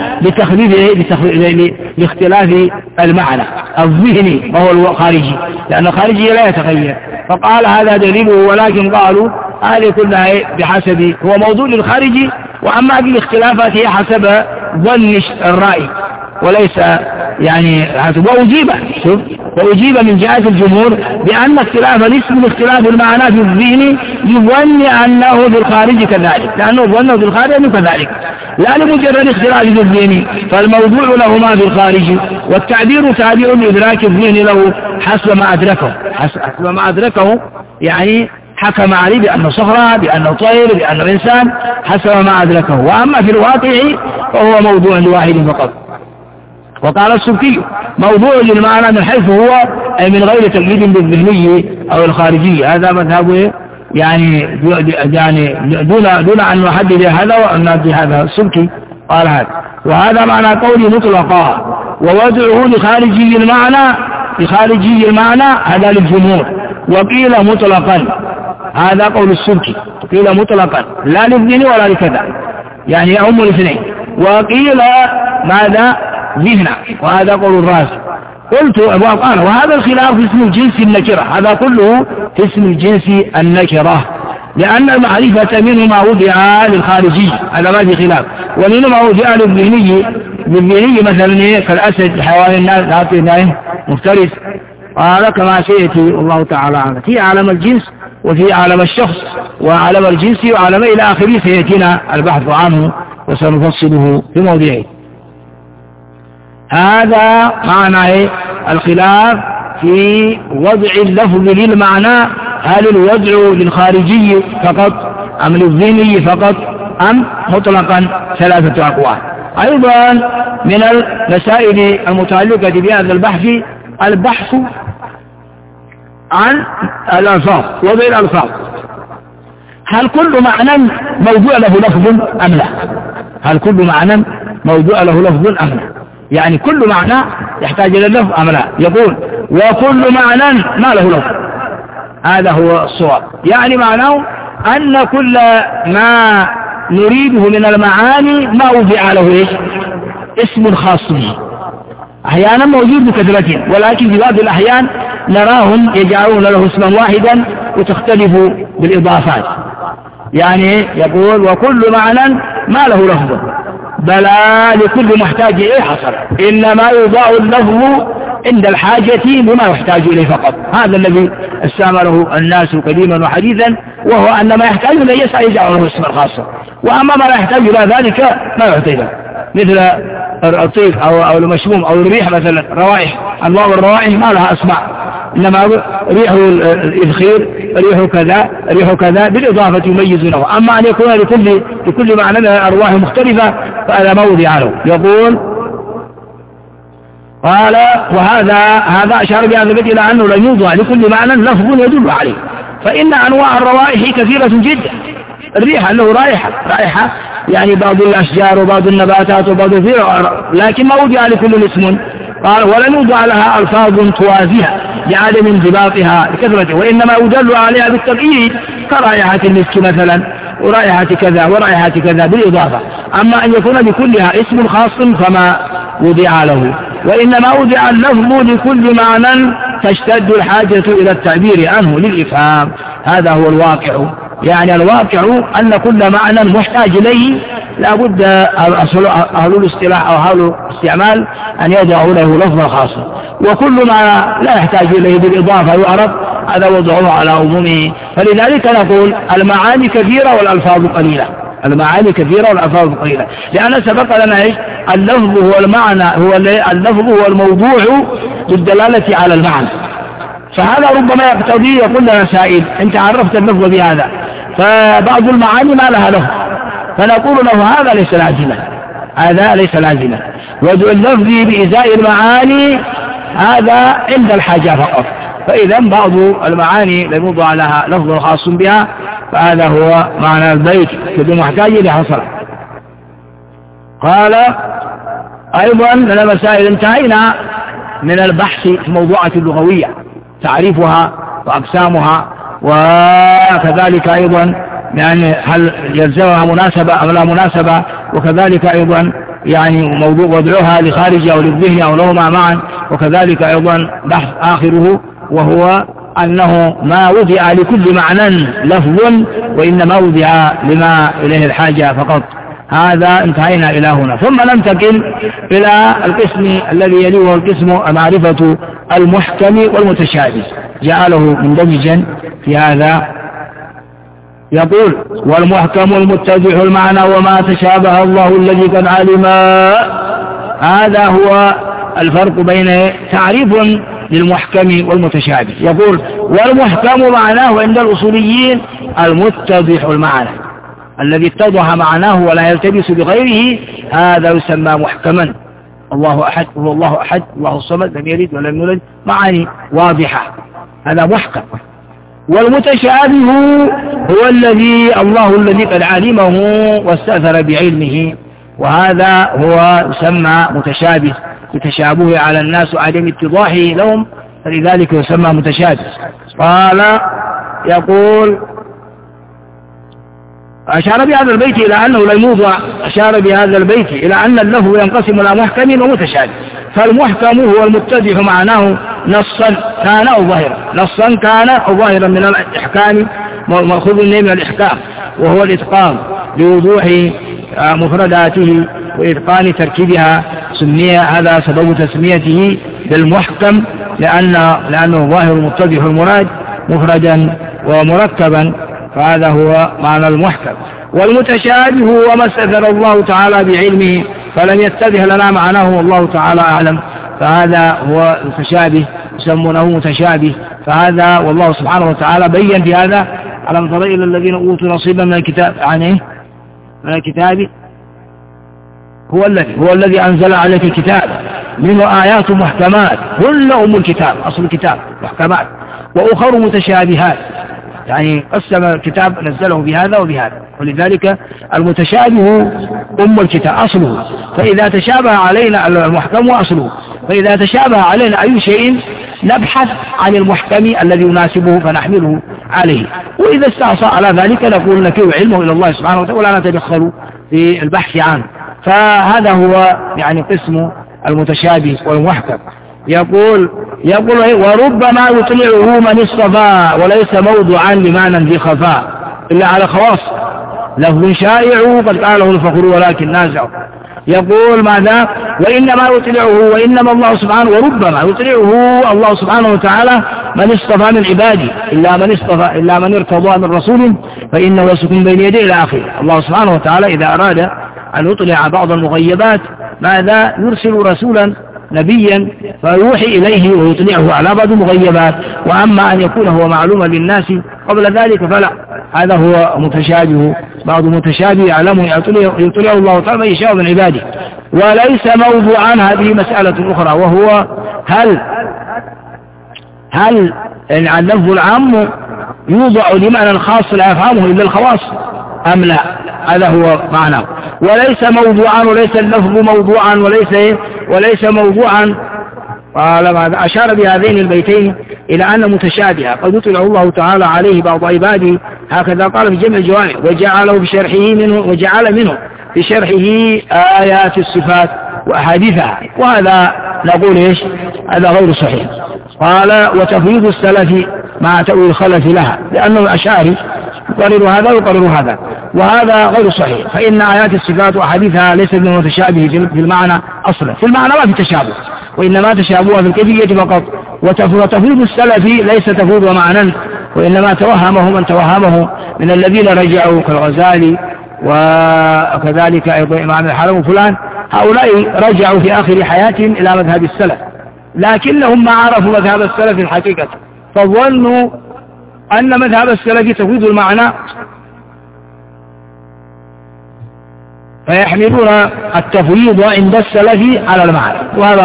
لاختلاف المعنى الذهني وهو الخارجي، لأن الخارجي لا يتغير. فقال هذا دليله، ولكن قالوا هذه كلها بحسب هو موضوع للخارجي، وأما بالاختلافات هي حسب ظن الرأي وليس يعني حسب. وأجيب من جهة الجمهور بأن اختلاف الاسم لاختلاف المعنى في الذهن يظن أنه بالخارج كذلك، لأنه ظنه بالخارج أنه كذلك، لا لمجرد اختلاف في الذهن، فالموضوع لهما بالخارج، والتعبير تابع لإدراك الذهن له حسب ما أدركه يعني حكم عليه بأنه صخرة، بأنه طير، بأنه إنسان حسب ما أدركه. وأما في الواقع فهو موضوع لواحد فقط. وقال السبكي موضوع للمعنى من حيث هو أي من غير تقييد بالذهني أو الخارجي. هذا مذهبه يعني دون أن نحدد هذا وأن نحدد هذا. السبكي قال هذا، وهذا معنى قولي مطلقا، ووضعه لخارجي المعنى هذا للجمهور، وقيل مطلقا، هذا قول السبكي، قيل مطلقا لا للذهن ولا لكذا، يعني يعم الاثنين. وقيل ماذا ذهنا، وهذا قول الرازي. قلت قال وهذا الخلاف في اسم الجنس النكرة، هذا كله في اسم الجنس النكرة، لأن المعرفة منه ما وضع للخارجي، هذا ما في خلاف، ومنه ما وضع للذهني مثلا كالأسد حيوان الناس ذات مفترس، قال كما سيأتي الله تعالى عنه في عالم الجنس وفي عالم الشخص وعالم الجنس وعالم إلى آخره، سيأتينا البحث عنه وسنفصله في موضعه. هذا معنى الخلاف في وضع اللفظ للمعنى، هل الوضع للخارجي فقط أم للذهني فقط أم مطلقا؟ 3 أقوال. أيضا من المسائل المتعلقة بهذا البحث عن الألفاظ وضع الألفاظ. هل كل معنى موضوع له لفظ أم لا؟ هل كل معنى موضوع له لفظ أم لا؟ يعني كل معنى يحتاج إلى اللفظ أم لا؟ يقول وكل معنى ما له لفظ، هذا هو الصواب. يعني معناه أن كل ما نريده من المعاني ما وضع له إيش؟ اسم خاص به. أحيانا موجود بكثرة، ولكن في بعض الأحيان نراهم يجعلون له اسما واحدا وتختلف بالإضافات. يعني يقول وكل معنى ما له لفظ بلى لكل محتاج إليه حصل، إنما يوضع اللفظ عند الحاجة لما يحتاج إليه فقط. هذا الذي استعمله الناس قديما وحديثا، وهو أن ما يحتاج إليه يجعل له اسما خاصا، وأما ما لا يحتاج إلى ذلك ما يحتاج، مثل الطيب أو المشموم أو الريح مثلا، روائح، أنواع الروائح ما لها أسماء، إنما ريح الإذخير، ريح كذا، ريح كذا بالإضافة يميزونه. أما أن يكون لكل معنى أرواح مختلفة فهذا ما وضع له. يقول قال وهذا أشار بهذا البيت إلى أنه لن يوضع لكل معنى لفظ يدل عليه، فإن أنواع الروائح كثيرة جدا. الريح له رائحة يعني بعض الأشجار وبعض النباتات وبعض الزرع، لكن ما وضع لكل اسم. قال ولن يوضع لها ألفاظ توازيها لعدم انضباطها لكثرته، وإنما يدل عليها بالتقييد كرائحة المسك مثلا ورائحة كذا ورائحة كذا بالإضافة. أما أن يكون لكلها اسم خاص فما وضع له، وإنما وضع اللفظ لكل معنى تشتد الحاجة إلى التعبير عنه للإفهام. هذا هو الواقع. يعني الواقع أن كل معنى محتاج إليه لابد أهل الاصطلاح أو أهل الاستعمال أن يضعوا له لفظا خاصا، وكل ما لا يحتاج إليه بالإضافة يعرف هذا وضعه على عمومه. فلذلك نقول المعاني كثيرة والألفاظ قليلة، المعاني كثيرة والألفاظ قليلة، لأن سبق لنا اللفظ هو المعنى، اللفظ هو الموضوع للدلالة على المعنى. فهذا ربما يقتضي يقول لنا سائل أنت عرفت اللفظ بهذا، فبعض المعاني ما لها لفظ، فنقول له هذا ليس لازما، هذا ليس لازما. وضع اللفظ بإزاء المعاني هذا عند الحاجة فقط. فإذا بعض المعاني لم يوضع لها لفظ خاص بها، فهذا هو معنى البيت بمحتاج لحصر. قال أيضا من المسائل انتهينا من البحث في الموضوعات اللغوية، تعريفها وأقسامها، وكذلك أيضا يعني هل يلزمها مناسبة أو لا مناسبة، وكذلك أيضا يعني موضوع وضعها لخارج أو للذهن أو لهما معا، وكذلك أيضا بحث آخره وهو أنه ما وضع لكل معنى لفظ، وإنما وضع لما إليه الحاجة فقط. هذا انتهينا إلى هنا، ثم ننتقل إلى القسم الذي يليه وهو القسم معرفة المحكم والمتشابه، جعله مندمجا في هذا. يقول والمحكم المتضح المعنى وما تشابه الله الذي قد علم. هذا هو الفرق بين تعريف للمحكم والمتشابه. يقول والمحكم معناه عند الأصوليين المتضح المعنى، الذي اتضح معناه ولا يلتبس بغيره، هذا يسمى محكما. الله أحد هو الله أحد، الله الصمد لم يلد ولم يولد، معاني واضحة، هذا محكم. والمتشابه هو الله الذي قد علمه واستأثر بعلمه، وهذا هو يسمى متشابه بتشابهه على الناس وعدم اتضاحه لهم، فلذلك يسمى متشابه. قال يقول أشار بهذا البيت إلى أنه لم يوضع، أشار بهذا البيت إلى أن اللفظ ينقسم إلى محكم ومتشابه. فالمحكم هو المتضح معناه نصا كان أو ظاهرا، نصا كان أو ظاهرا من الإحكام، مأخوذ من الإحكام وهو الإتقان بوضوح مفرداته وإتقان تركيبها، سمي هذا سبب تسميته بالمحكم لأنه ظاهر متضح المراد مفردا ومركبا، فهذا هو معنى المحكم. والمتشابه هو ما استأثر الله تعالى بعلمه فلم يتضح لنا معناه والله تعالى أعلم، فهذا هو المتشابه يسمونه متشابه. فهذا والله سبحانه وتعالى بين في هذا ألم تر إلى الذين أوتوا نصيبا من الكتاب، يعني من الكتاب هو الذي أنزل عليك الكتاب منه آيات محكمات هن أم الكتاب، أصل الكتاب محكمات، وأخر متشابهات، يعني قسم الكتاب نزله بهذا وبهذا، ولذلك المتشابه أم الكتاب أصله، فإذا تشابه علينا المحكم أصله، فإذا تشابه علينا أي شيء نبحث عن المحكم الذي يناسبه فنحمله عليه، وإذا استعصى على ذلك نقول نكل علمه إلى الله سبحانه وتعالى ولا نتدخل في البحث عنه. فهذا هو يعني قسم المتشابه والمحكم. يقول وربما يطلعه من اصطفى وليس موضوعا لمعنى ذي خفاء إلا على خواص، لفظ شائع قد قاله الفخر ولكن نازع. يقول ماذا؟ وإنما يطلعه وإنما الله سبحانه وربما يطلعه الله سبحانه وتعالى من اصطفى من عباده إلا من ارتضى من رسول فإنه يسكن بين يديه إلى آخره. الله سبحانه وتعالى إذا أراد أن يطلع بعض المغيبات ماذا؟ يرسل رسولا نبيا فيوحي إليه ويطلعه على بعض المغيبات، وأما أن يكون هو معلوما للناس قبل ذلك فلا، هذا هو متشابه، بعض متشابه يعلمه يطلع الله تعالى من يشاء من عباده. وليس موضوعا، هذه مسألة أخرى، وهو هل اللفظ العام يوضع لمعنى خاص لا يفهمه إلا الخواص أم لا؟ هذا هو معناه. وليس موضوعا، وليس اللفظ موضوعا، وليس موضوعا. قال ماذا؟ أشار بهذين البيتين إلى أن متشابها قد يطلع الله تعالى عليه بعض عباده، هكذا قال في جمع الجوامع، وجعل منه في شرحه آيات الصفات وأحاديثها، وهذا نقول إيش؟ هذا غير صحيح. قال وتفويض السلف مع تأويل الخلف لها، لأنه الأشعري يقرر هذا ويقرر هذا، وهذا غير صحيح، فإن آيات الصفات وأحاديثها ليست من متشابه في المعنى أصلا، في المعنى ما في تشابه، وإنما تشابهها في الكيفية فقط. وتفويض السلف ليس تفويض معنى، وإنما توهمه من توهمه من الذين رجعوا كالغزالي وكذلك أيضا إمام الحرم وفلان، هؤلاء رجعوا في آخر حياتهم إلى مذهب السلف، لكنهم ما عرفوا مذهب السلف الحقيقة، فظنوا أن مذهب السلف تفويض المعنى، فيحملون التفويض عند السلف على المعنى، وهذا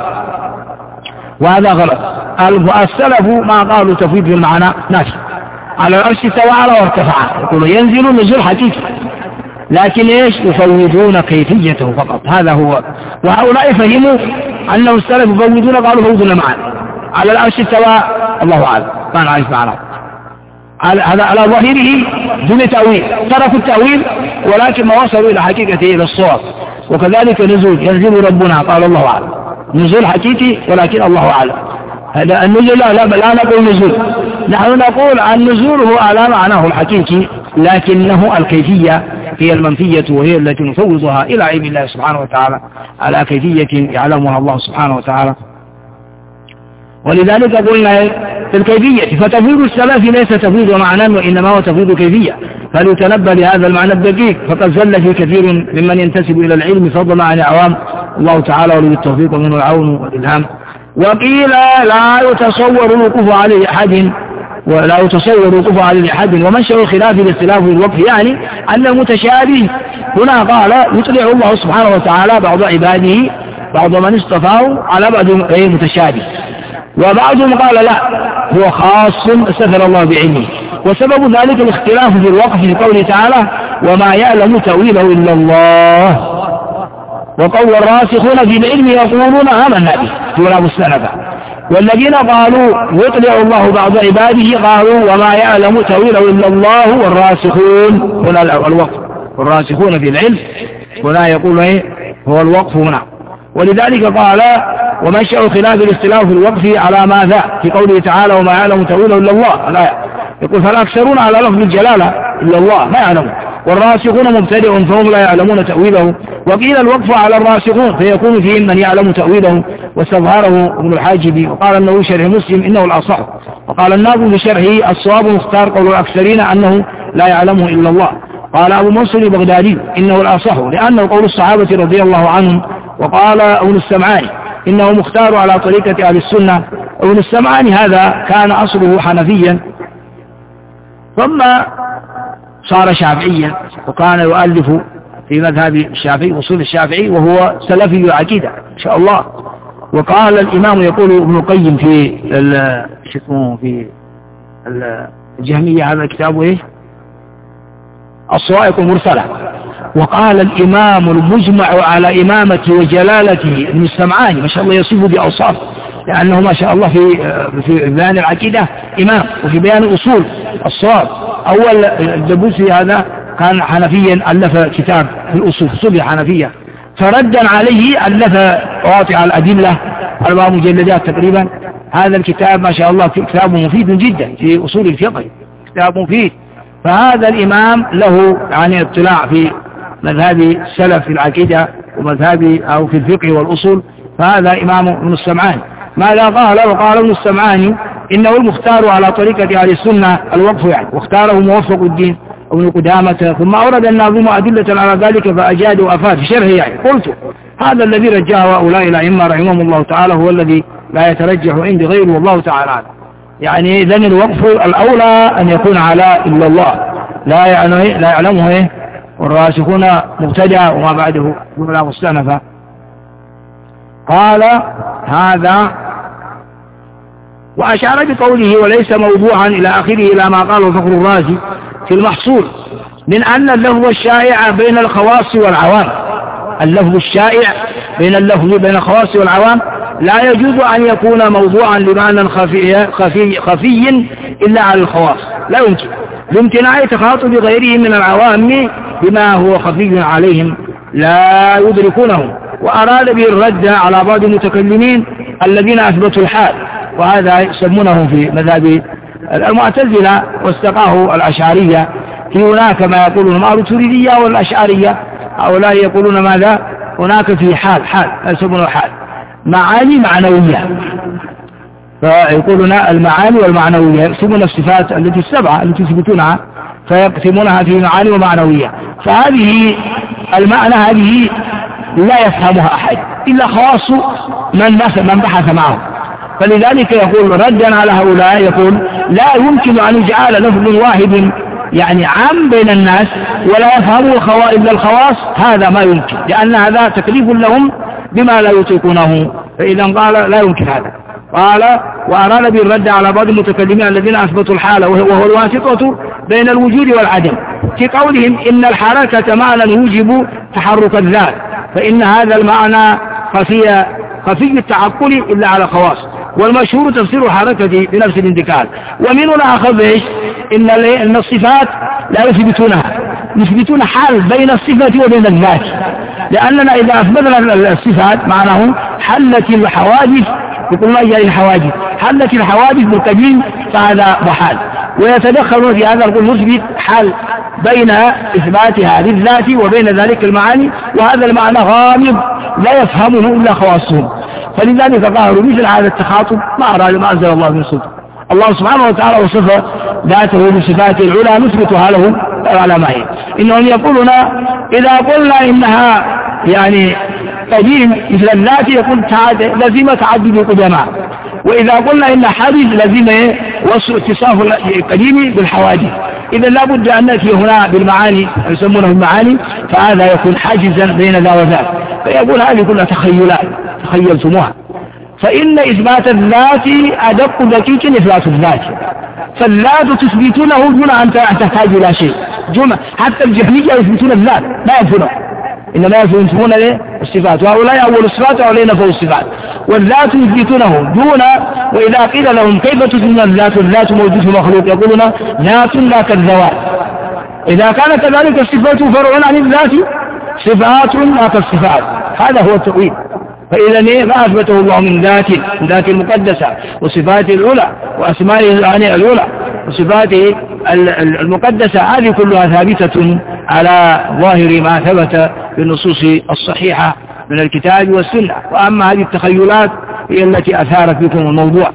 غلط. السلف ما قالوا تفويض المعنى نافي، على العرش استوى وارتفع، يقولوا ينزل نزول حقيقي، لكن ايش؟ يفوضون كيفيته فقط، هذا هو. وهؤلاء فهموا أنه السلف يفوضون، قالوا فوضنا المعنى، على العرش استوى الله أعلم، ما نعرف معناه، هذا على ظاهره دون تأويل، تركوا التأويل ولكن ما وصلوا إلى حقيقته إلى الصواب. وكذلك نزول، ينزل ربنا، قال الله أعلم، نزول حقيقي ولكن الله أعلم. هذا النزول لا نقول نزول، نحن نقول النزول هو على معناه الحقيقي، لكنه الكيفية هي المنفية، وهي التي نفوضها إلى علم الله سبحانه وتعالى على كيفية يعلمها الله سبحانه وتعالى. ولذلك قلنا في الكيفية، فتفويض السلف ليس تفويض معنى وإنما هو تفويض كيفية، فليتنبه لهذا المعنى الدقيق، فقد زل في كثير ممن ينتسب إلى العلم فضلا عن العوام، الله تعالى ولي التوفيق ومنه العون والإلهام. وقيل لا يتصور الوقوف عليه أحد، ولا يتصور الوقوف عليه أحد، ومنشأ الخلاف الاختلاف في الوقف، يعني أن المتشابه هنا قال يطلع الله سبحانه وتعالى بعض عباده، بعض من اصطفاه على بعض متشابه، وبعضهم قال لا هو خاص استثنى الله بعلمه، وسبب ذلك الاختلاف في الوقف في قوله تعالى وما يعلم تأويله إلا الله، وقول الراسخون في العلم يقولون آمنا به ولا مستندة. والذين قالوا يطلع الله بعض عباده قالوا وما يعلم تأويله إلا الله والراسخون، هنا الوقف، والراسخون في العلم هنا يقول هو الوقف هنا. ولذلك قال ومنشأ خلاف الاختلاف في الوقف على ماذا في قوله تعالى وما يعلم تأويله إلا الله، لا يقول فالأكثرون على لفظ الجلالة إلا الله ما يعلمون، والراسخون مبتدئ فهم لا يعلمون تأويله. وقيل الوقف على الراسخون فيكون فيهم من يعلم تأويله، واستظهره ابن الحاجب، وقال النووي شرح مسلم إنه الأصح، وقال الناظم في شرحه الصواب مختار قول الأكثرين أنه لا يعلمه إلا الله. قال أبو منصور البغدادي إنه الأصح لأنه قول الصحابة رضي الله عنهم. وقال ابن السمعاني إنه مختار على طريقة أهل السنة. ابن السمعاني هذا كان أصله حنفيا ثم صار شافعيا، وكان يؤلف في مذهب الشافعي وصول الشافعي، وهو سلفي العقيدة إن شاء الله. وقال الإمام يقول ابن القيم في الجهمية هذا كتابه إيه؟ الصواعق المرسلة. وقال الإمام المجمع على إمامته وجلالته ابن السمعاني ما شاء الله يصف بأوصاف، لأنه ما شاء الله في بيان العقيدة إمام، وفي بيان أصول الصواب. أول الدبوسي هذا كان حنفيا، ألف كتاب في الأصول صلي حنفية، فردا عليه ألف قواطع الأدلة 4 مجلدات تقريبا. هذا الكتاب ما شاء الله كتاب مفيد جدا في أصول الفقه، كتاب مفيد. فهذا الإمام له يعني اطلاع في مذهب السلف في العقيدة ومذهب أو في الفقه والأصول، فهذا إمام ابن السمعاني. ماذا قال؟ وقال ابن السمعاني إنه المختار على طريقة أهل السنة الوقف يعني، واختاره موفق الدين ابن قدامة، ثم أورد الناظم أدلة على ذلك فأجاد وأفاد في شرحه يعني. قلت هذا الذي رجاه هؤلاء الأئمة رحمهم الله تعالى هو الذي لا يترجح عندي غيره والله تعالى يعني. إذن الوقف الأولى أن يكون على إلا الله، لا يعلمه والراسخون مبتدع وما بعده جملة مستأنفة. قال هذا وأشار بقوله وليس موضوعا إلى آخره إلى ما قاله فخر الرازي في المحصول من أن اللفظ الشائع بين الخواص والعوام، اللفظ الشائع بين الخواص والعوام لا يجوز أن يكون موضوعا لمعنى خفي إلا على الخواص، لا يمكن لامتناع تخاطب غيرهم من العوام بما هو خفي عليهم لا يدركونه. وأراد به الرد على بعض المتكلمين الذين أثبتوا الحال، وهذا يسمونه في مذهب المعتزلة واستقاه الأشعرية. في هناك ما يقولون ما الرتوريدية والأشعرية، هؤلاء يقولون ماذا؟ هناك في حال يسمونه حال معاني معنوية، فيقولون المعاني والمعنوية يقسمون الصفات التي السبعة التي يثبتونها فيقسمونها في معاني ومعنوية. فهذه المعنى هذه لا يفهمها أحد إلا خواص من بحث معه. فلذلك يقول ردا على هؤلاء، يقول لا يمكن أن يجعل لفظ واحد يعني عام بين الناس ولا يفهمه إلا الخواص، هذا ما يمكن، لأن هذا تكليف لهم بما لا يطيقونه. فإذا قال لا يمكن هذا. قال وأراد بالرد على بعض المتكلمين الذين أثبتوا الحالة وهو الواسطة بين الوجود والعدم في قولهم إن الحركة معنى يوجب تحرك الذات، فإن هذا المعنى خفي التعقل إلا على خواص، والمشهور تفسير الحركة بنفس الانتقال. ومن هنا أخذ إن الصفات لا يثبتون حال بين الصفة وبين الذات، لأننا إذا أثبتنا الصفات معناه حلت الحوادث، يقول ما جاء الحوادث حلت الحوادث بالقديم، فهذا محال. ويتدخلون في هذا القول نثبت حال بين إثباتها للذات وبين ذلك المعاني، وهذا المعنى غامض لا يفهمه إلا خواصهم. فلذلك قالوا مثل هذا التخاطب ما أراد ما أنزل الله من سلطان. الله سبحانه وتعالى وصف ذاته بصفات العلى نثبتها له على ما هي. إنهم يقولون إذا قلنا إنها يعني قديم مثل الذات يقول لازم تعدد القدماء، وإذا قلنا إن حادث لازم وصف اتصاف القديم بالحوادث. إذا لا بد أن نأتي هنا بالمعاني يسمونه المعاني، فهذا يكون حاجزا بين ذا وذاك. فيقول هذه كلها تخيلات تخيلتموها. فإن إثبات الذات أدق دقيق إثبات الذات، فالذات تثبتونه دون أن تحتاج إلى شيء. حتى الجهمية يثبتون الذات لا يثبتونه، إنما يثبتون الصفات، وهؤلاء أول الصفات وعلينا فوق الصفات، والذات يثبتونه دون. وإذا قيل لهم كيف تثبتون الذات موجود في مخلوق يقولون ذات لا كالذوات. إذا كان كذلك الصفات فرع عن الذات، صفات لا كالصفات، هذا هو التأويل. فإذا ما أثبته الله من ذات المقدسة وصفاته الأولى وأسمائه الأولى وصفاته المقدسة، هذه كلها ثابتة على ظاهر ما ثبت بالنصوص الصحيحة من الكتاب والسنة. وأما هذه التخيلات هي التي أثارت بكم الموضوع.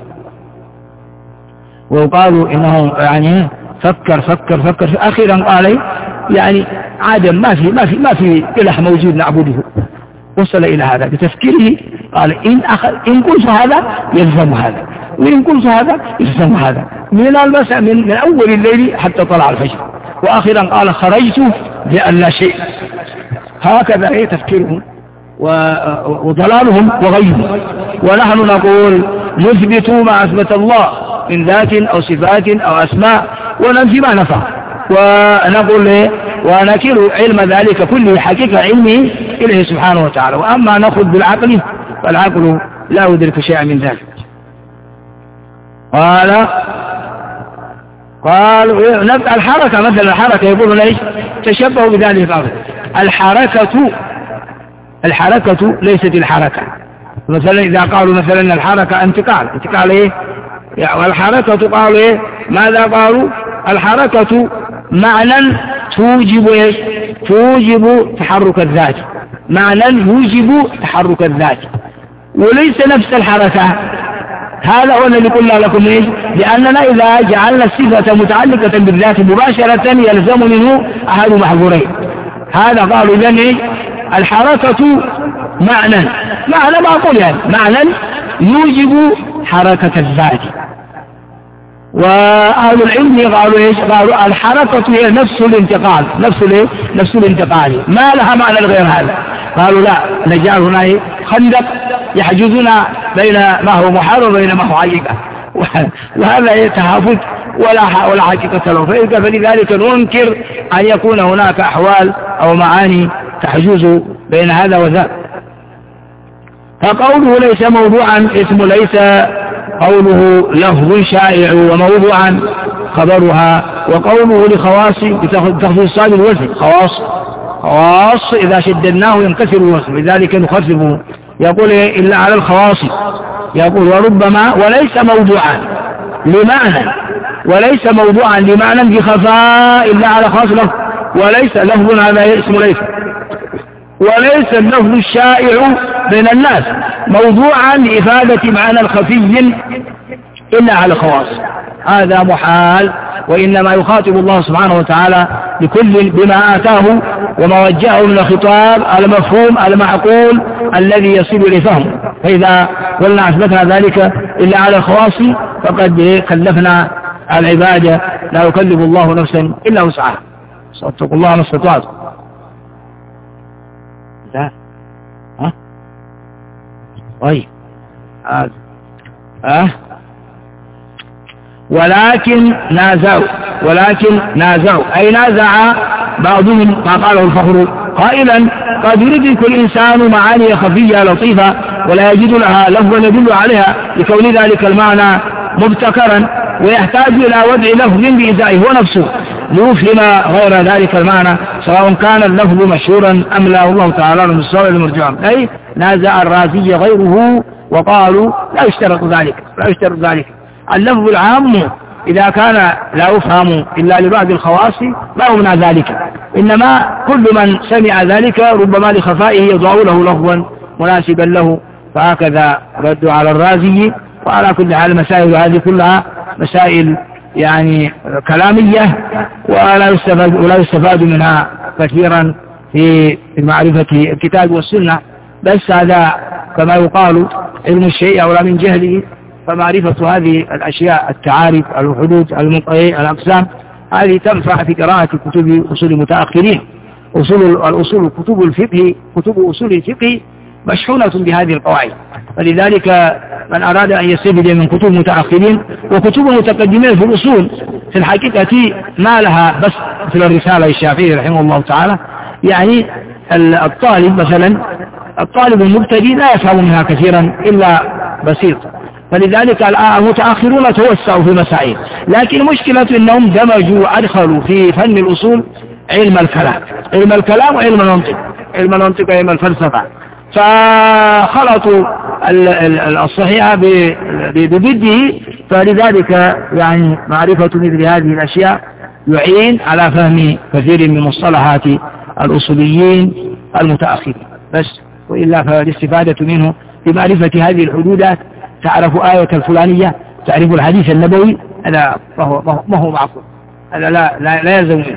وقالوا إنه يعني فكر أخيرا قال يعني عدم ما في إله موجود نعبده. وصل إلى هذا بتفكيره، قال إن قلت هذا يلزم هذا، وإن قلت هذا يلزم هذا، من المساء من أول الليل حتى طلع الفجر. وآخرا قال خرجت بأن لا شيء. هكذا هي تفكيرهم وضلالهم وغيهم. ونحن نقول نثبت ما أثبت الله من ذات أو صفات أو أسماء وننفي ما نفى، ونقول ونكل علم ذلك كله حقيقة علمه إليه سبحانه وتعالى. وأما نأخذ بالعقل فالعقل لا يدرك شيئا من ذلك. قال الحركة مثلا، الحركة يقولون ايش؟ تشبهوا بذلك الأمر. الحركة ليست الحركة. مثلا إذا قالوا مثلا الحركة انتقال ايه؟ والحركة قالوا ايه؟ ماذا قالوا؟ الحركة معنى توجب ايش؟ توجب تحرك الذات، معنى يوجب تحرك الذات، وليس نفس الحركة. هذا هو الذي قلنا لكم ايش؟ لأننا إذا جعلنا الصفة متعلقة بالذات مباشرة يلزم منه أحد محظورين. هذا قالوا إذن ايش؟ الحركة معنى ما أقول يعني معنى يوجب حركة الذات. وأهل العلم قالوا ايش؟ قالوا الحركة هي نفس الانتقال، نفس الانتقال، ما لها معنى غير هذا. قالوا لا، نجعل هنا خندق يحجزنا بين ما هو محال وبين ما هو حقيقة، وهذا يتهافت ولا حقيقة له. فلذلك ننكر أن يكون هناك أحوال أو معاني تحجز بين هذا وذاك. فقوله ليس موضوعا اسم ليس، قوله لفظ شائع وموضوعا خبرها. وقوله لخواص بتخصيص صاد الوزن، خواص إذا شددناه ينكسر الوزن، لذلك نخففه. يقول إلا على الخواص، يقول وربما وليس موضوعا لمعنى بخفاء إلا على خاص لفظ، وليس لفظ هذا اسم وليس اللفظ الشائع بين الناس موضوعا لإفادة معنى خفي إلا على خواص، هذا محال. وإنما يخاطب الله سبحانه وتعالى لكل بما آتاه وما وجهه من الخطاب المفهوم المعقول الذي يصل لفهمه. فإذا قلنا أثبتنا ذلك إلا على الخواص فقد كلفنا العبادة، لا يكلف الله نفسا إلا وسعها. صدقوا الله ما استطعتم. طيب ولكن نازعوا أي نازع بعضهم ما قاله الفخر قائلا قد يدرك الإنسان معاني خفية لطيفة ولا يجد لها لفظا يدل عليها لكون ذلك المعنى مبتكرا، ويحتاج إلى وضع لفظ بإزائه هو نفسه ليفهم غير ذلك المعنى سواء كان اللفظ مشهورا أم لا. والله تعالى من الصواب المرجع. أي نازع الرازي غيره وقالوا لا يشترط ذلك. اللفظ العام إذا كان لا يفهم إلا لبعض الخواص لا يمنع ذلك، إنما كل من سمع ذلك ربما لخفائه يضع له لفظا مناسبا له. فهكذا ردوا على الرازي. وعلى كل حال المسائل هذه كلها مسائل يعني كلامية ولا يستفاد منها كثيرا في معرفة الكتاب والسنة، بس هذا كما يقال علم الشيء أولى من جهله. فمعرفة هذه الأشياء التعارف الحدود الأقسام هذه تنفع في قراءة كتب أصول المتأخرين. الأصول كتب الفقه، كتب أصول الفقه مشحونة بهذه القواعد. فلذلك من أراد أن يستفيد من كتب المتأخرين وكتب المتقدمين في الأصول في الحقيقة ما لها بس مثل الرسالة الشافعي رحمه الله تعالى. يعني الطالب مثلا الطالب المبتدئ لا يفهم منها كثيرا إلا بسيط، فلذلك المتأخرون توسعوا في مسائل، لكن مشكلة أنهم دمجوا أدخلوا في فن الأصول علم الكلام وعلم المنطق وعلم الفلسفة، فخلطوا الصحيح بضده. فلذلك يعني معرفة مثل هذه الأشياء يعين على فهم كثير من مصطلحات الأصوليين المتأخرين بس، وإلا فالاستفادة منه بمعرفة هذه الحدودات. تعرف آية الفلانية، تعرف الحديث النبوي، هذا ما هو معقول، هذا لا يلزم منه.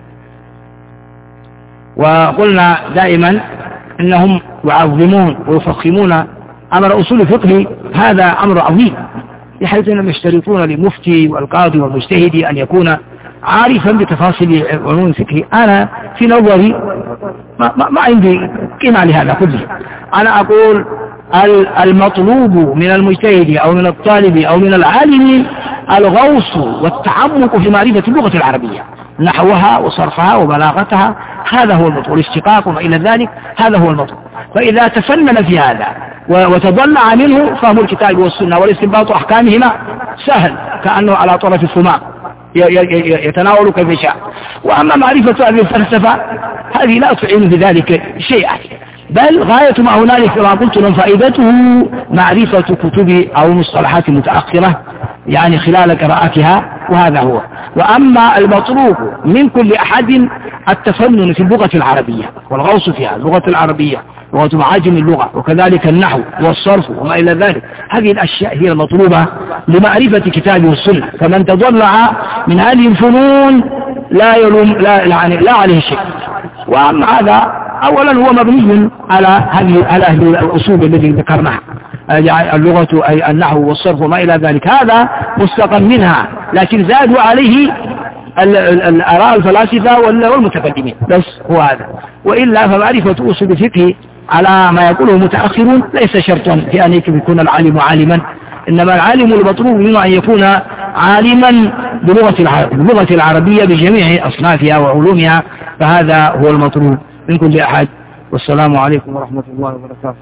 وقلنا دائما إنهم يعظمون ويفخمون أمر أصول الفقه، هذا أمر عظيم، بحيث أنهم يشترطون للمفتي والقاضي والمجتهد أن يكون عارفا بتفاصيل علوم الفقه. أنا في نظري ما عندي قيمة لهذا كله. أنا أقول المطلوب من المجتهد أو من الطالب أو من العالم الغوص والتعمق في معرفة اللغة العربية، نحوها وصرفها وبلاغتها، هذا هو المطلوب، الاشتقاق وما إلى ذلك، هذا هو المطلوب. فإذا تفنن في هذا وتضلع منه فهم الكتاب والسنة والاستنباط أحكامهما سهل كأنه على طرف الصمام يتناول كيف يشاء. وأما معرفة هذه الفلسفة هذه لا تعين في ذلك شيئا، بل غاية ما هنالك كما قلت لهم فائدته معرفة كتب أو مصطلحات متأخرة يعني خلال قراءتها، وهذا هو. وأما المطلوب من كل أحد التفنن في اللغة العربية والغوص فيها، اللغة العربية لغة معاجم اللغة، وكذلك النحو والصرف وما إلى ذلك، هذه الأشياء هي المطلوبة لمعرفة كتابه والسنة. فمن تضلع من هذه الفنون لا يلوم لا عليه شيء. وأما هذا أولا هو مبني على هذه الأصول التي ذكرناها، اللغة أي النحو والصرف وما إلى ذلك، هذا مستقى منها، لكن زادوا عليه الآراء الفلاسفة والمتقدمين، بس هو هذا. وإلا فمعرفة أصول الفقه على ما يقوله المتأخرون ليس شرطا في أن يكون العالم عالما، إنما العالم المطلوب منه أن يكون عالما باللغة العربية بجميع أصنافها وعلومها، فهذا هو المطلوب من كل أحد. والسلام عليكم ورحمة الله وبركاته.